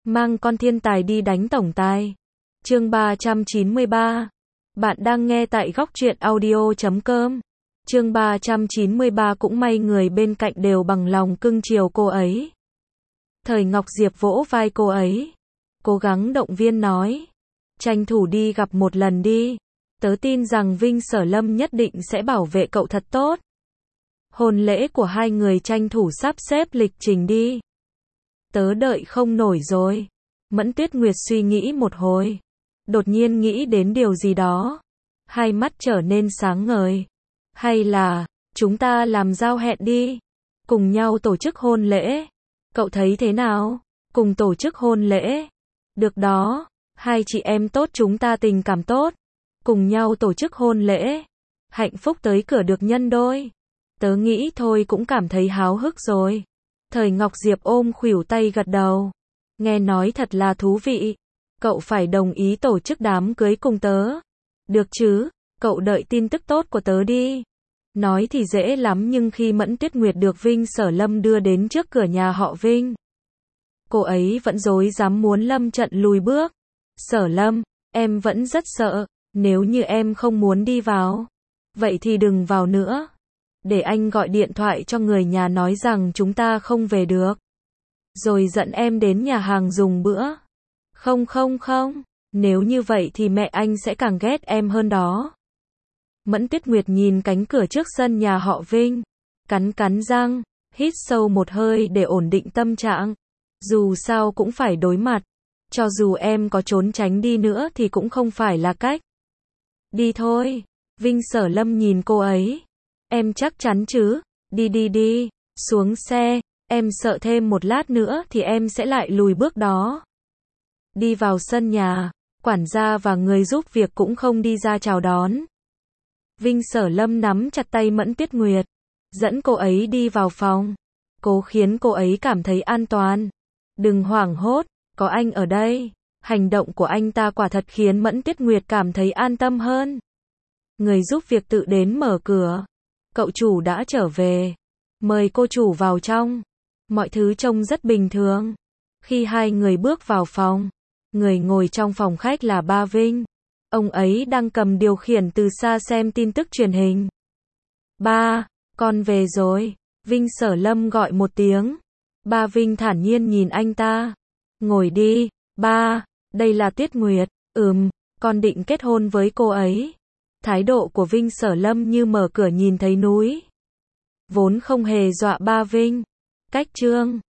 Mang con thiên tài đi đánh tổng tài. Chương 393. Bạn đang nghe tại Góc Truyện Audio.com. Chương 393 cũng may người bên cạnh đều bằng lòng cưng chiều cô ấy. Thời Ngọc Diệp vỗ vai cô ấy, cố gắng động viên nói, tranh thủ đi gặp một lần đi. Tớ tin rằng Vinh Sở Lâm nhất định sẽ bảo vệ cậu thật tốt. Hôn lễ của hai người tranh thủ sắp xếp lịch trình đi. Tớ đợi không nổi rồi. Mẫn Tuyết Nguyệt suy nghĩ một hồi, đột nhiên nghĩ đến điều gì đó, hai mắt trở nên sáng ngời. Hay là, chúng ta làm giao hẹn đi, cùng nhau tổ chức hôn lễ. Cậu thấy thế nào? Cùng tổ chức hôn lễ. Được đó, hai chị em tốt chúng ta tình cảm tốt, cùng nhau tổ chức hôn lễ. Hạnh phúc tới cửa được nhân đôi. Tớ nghĩ thôi cũng cảm thấy háo hức rồi. Thời Ngọc Diệp ôm khuỷu tay gật đầu. Nghe nói thật là thú vị. Cậu phải đồng ý tổ chức đám cưới cùng tớ. Được chứ, cậu đợi tin tức tốt của tớ đi. Nói thì dễ lắm nhưng khi Mẫn Tuyết Nguyệt được Vinh Sở Lâm đưa đến trước cửa nhà họ Vinh, cô ấy vẫn rối rắm muốn lâm trận lùi bước. Sở Lâm, em vẫn rất sợ, nếu như em không muốn đi vào, vậy thì đừng vào nữa. Để anh gọi điện thoại cho người nhà nói rằng chúng ta không về được, rồi dẫn em đến nhà hàng dùng bữa. Không, nếu như vậy thì mẹ anh sẽ càng ghét em hơn đó. Mẫn Tuyết Nguyệt nhìn cánh cửa trước sân nhà họ Vinh, cắn răng, hít sâu một hơi để ổn định tâm trạng. Dù sao cũng phải đối mặt, cho dù em có trốn tránh đi nữa thì cũng không phải là cách. Đi thôi. Vinh Sở Lâm nhìn cô ấy. Em chắc chắn chứ? Đi, xuống xe, em sợ thêm một lát nữa thì em sẽ lại lùi bước đó. Đi vào sân nhà, quản gia và người giúp việc cũng không đi ra chào đón. Vinh Sở Lâm nắm chặt tay Mẫn Tuyết Nguyệt, dẫn cô ấy đi vào phòng, cố khiến cô ấy cảm thấy an toàn. Đừng hoảng hốt, có anh ở đây. Hành động của anh ta quả thật khiến Mẫn Tuyết Nguyệt cảm thấy an tâm hơn. Người giúp việc tự đến mở cửa. Cậu chủ đã trở về. Mời cô chủ vào trong. Mọi thứ trông rất bình thường. Khi hai người bước vào phòng, người ngồi trong phòng khách là ba Vinh. Ông ấy đang cầm điều khiển từ xa xem tin tức truyền hình. Ba, con về rồi. Vinh Sở Lâm gọi một tiếng. Ba Vinh thản nhiên nhìn anh ta. Ngồi đi, ba, đây là Tuyết Nguyệt. Con định kết hôn với cô ấy. Thái độ của Vinh Sở Lâm như mở cửa nhìn thấy núi. Vốn không hề dọa ba Vinh. Cách chương